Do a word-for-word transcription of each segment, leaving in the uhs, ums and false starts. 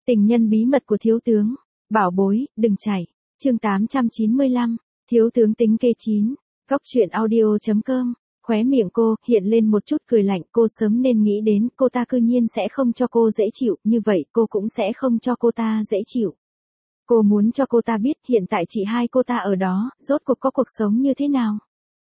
Tình nhân bí mật của thiếu tướng. Bảo bối, đừng chạy. Chương tám trăm chín mươi lăm. Thiếu tướng tính kê chín. Góc truyện audio chấm com. Khóe miệng cô hiện lên một chút cười lạnh, cô sớm nên nghĩ đến, cô ta cư nhiên sẽ không cho cô dễ chịu, như vậy cô cũng sẽ không cho cô ta dễ chịu. Cô muốn cho cô ta biết hiện tại chị hai cô ta ở đó, rốt cuộc có cuộc sống như thế nào.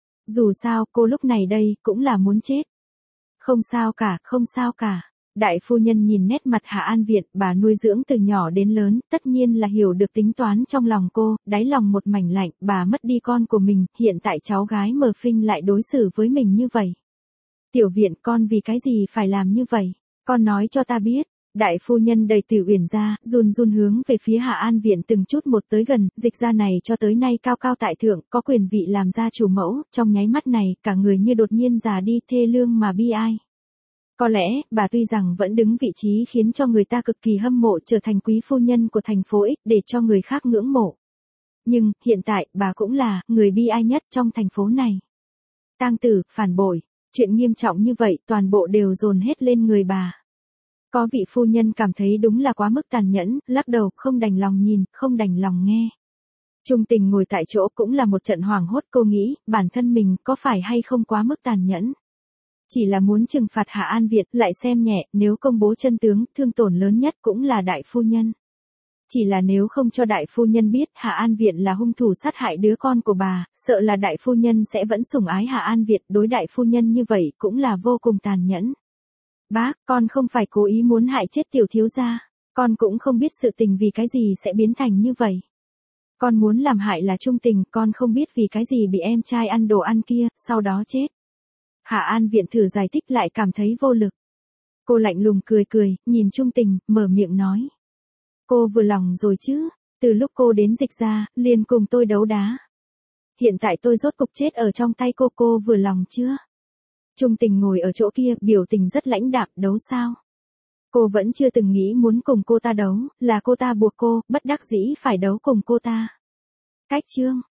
Dù sao, cô lúc này đây, cũng là muốn chết. Không sao cả, không sao cả. Đại phu nhân nhìn nét mặt Hạ An Viện, bà nuôi dưỡng từ nhỏ đến lớn, tất nhiên là hiểu được tính toán trong lòng cô, đáy lòng một mảnh lạnh, bà mất đi con của mình, hiện tại cháu gái Mờ Phinh lại đối xử với mình như vậy. Tiểu Viện, con vì cái gì phải làm như vậy? Con nói cho ta biết. Đại phu nhân đẩy Tiểu Uyển ra, run run hướng về phía Hạ An Viện từng chút một tới gần, Dịch gia này cho tới nay cao cao tại thượng, có quyền vị làm gia chủ mẫu, trong nháy mắt này, cả người như đột nhiên già đi, thê lương mà bi ai. Có lẽ, bà tuy rằng vẫn đứng vị trí khiến cho người ta cực kỳ hâm mộ trở thành quý phu nhân của thành phố X để cho người khác ngưỡng mộ. Nhưng, hiện tại, bà cũng là, người bi ai nhất trong thành phố này. Tang tử, phản bội, chuyện nghiêm trọng như vậy, toàn bộ đều dồn hết lên người bà. Có vị phu nhân cảm thấy đúng là quá mức tàn nhẫn, lắc đầu, không đành lòng nhìn, không đành lòng nghe. Trung Tình ngồi tại chỗ cũng là một trận hoảng hốt, cô nghĩ, bản thân mình có phải hay không quá mức tàn nhẫn. Chỉ là muốn trừng phạt Hạ An Việt, lại xem nhẹ, nếu công bố chân tướng, thương tổn lớn nhất cũng là đại phu nhân. Chỉ là nếu không cho đại phu nhân biết Hạ An Việt là hung thủ sát hại đứa con của bà, sợ là đại phu nhân sẽ vẫn sủng ái Hạ An Việt, đối đại phu nhân như vậy cũng là vô cùng tàn nhẫn. Bác, con không phải cố ý muốn hại chết tiểu thiếu gia, con cũng không biết sự tình vì cái gì sẽ biến thành như vậy. Con muốn làm hại là Trung Tình, con không biết vì cái gì bị em trai ăn đồ ăn kia, sau đó chết. Hạ An Viện thử giải thích lại cảm thấy vô lực. Cô lạnh lùng cười cười, nhìn Trung Tình, mở miệng nói. Cô vừa lòng rồi chứ, từ lúc cô đến Dịch gia, liền cùng tôi đấu đá. Hiện tại tôi rốt cục chết ở trong tay cô, cô vừa lòng chưa? Trung Tình ngồi ở chỗ kia, biểu tình rất lãnh đạm, đấu sao? Cô vẫn chưa từng nghĩ muốn cùng cô ta đấu, là cô ta buộc cô, bất đắc dĩ phải đấu cùng cô ta. Cách chương.